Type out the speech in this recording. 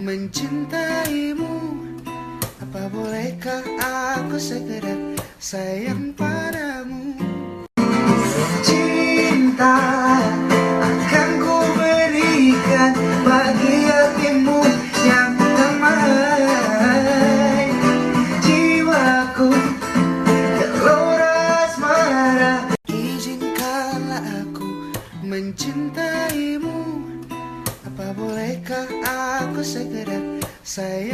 mencintaimu. Apa bolehkah aku sekedar sayang padamu? Cinta akan ku berikan bagi hatimu yang damai. Jiwaku gelora asmara. Izinkanlah aku mencintaimu. Apa bolehkah aku sekedar sayang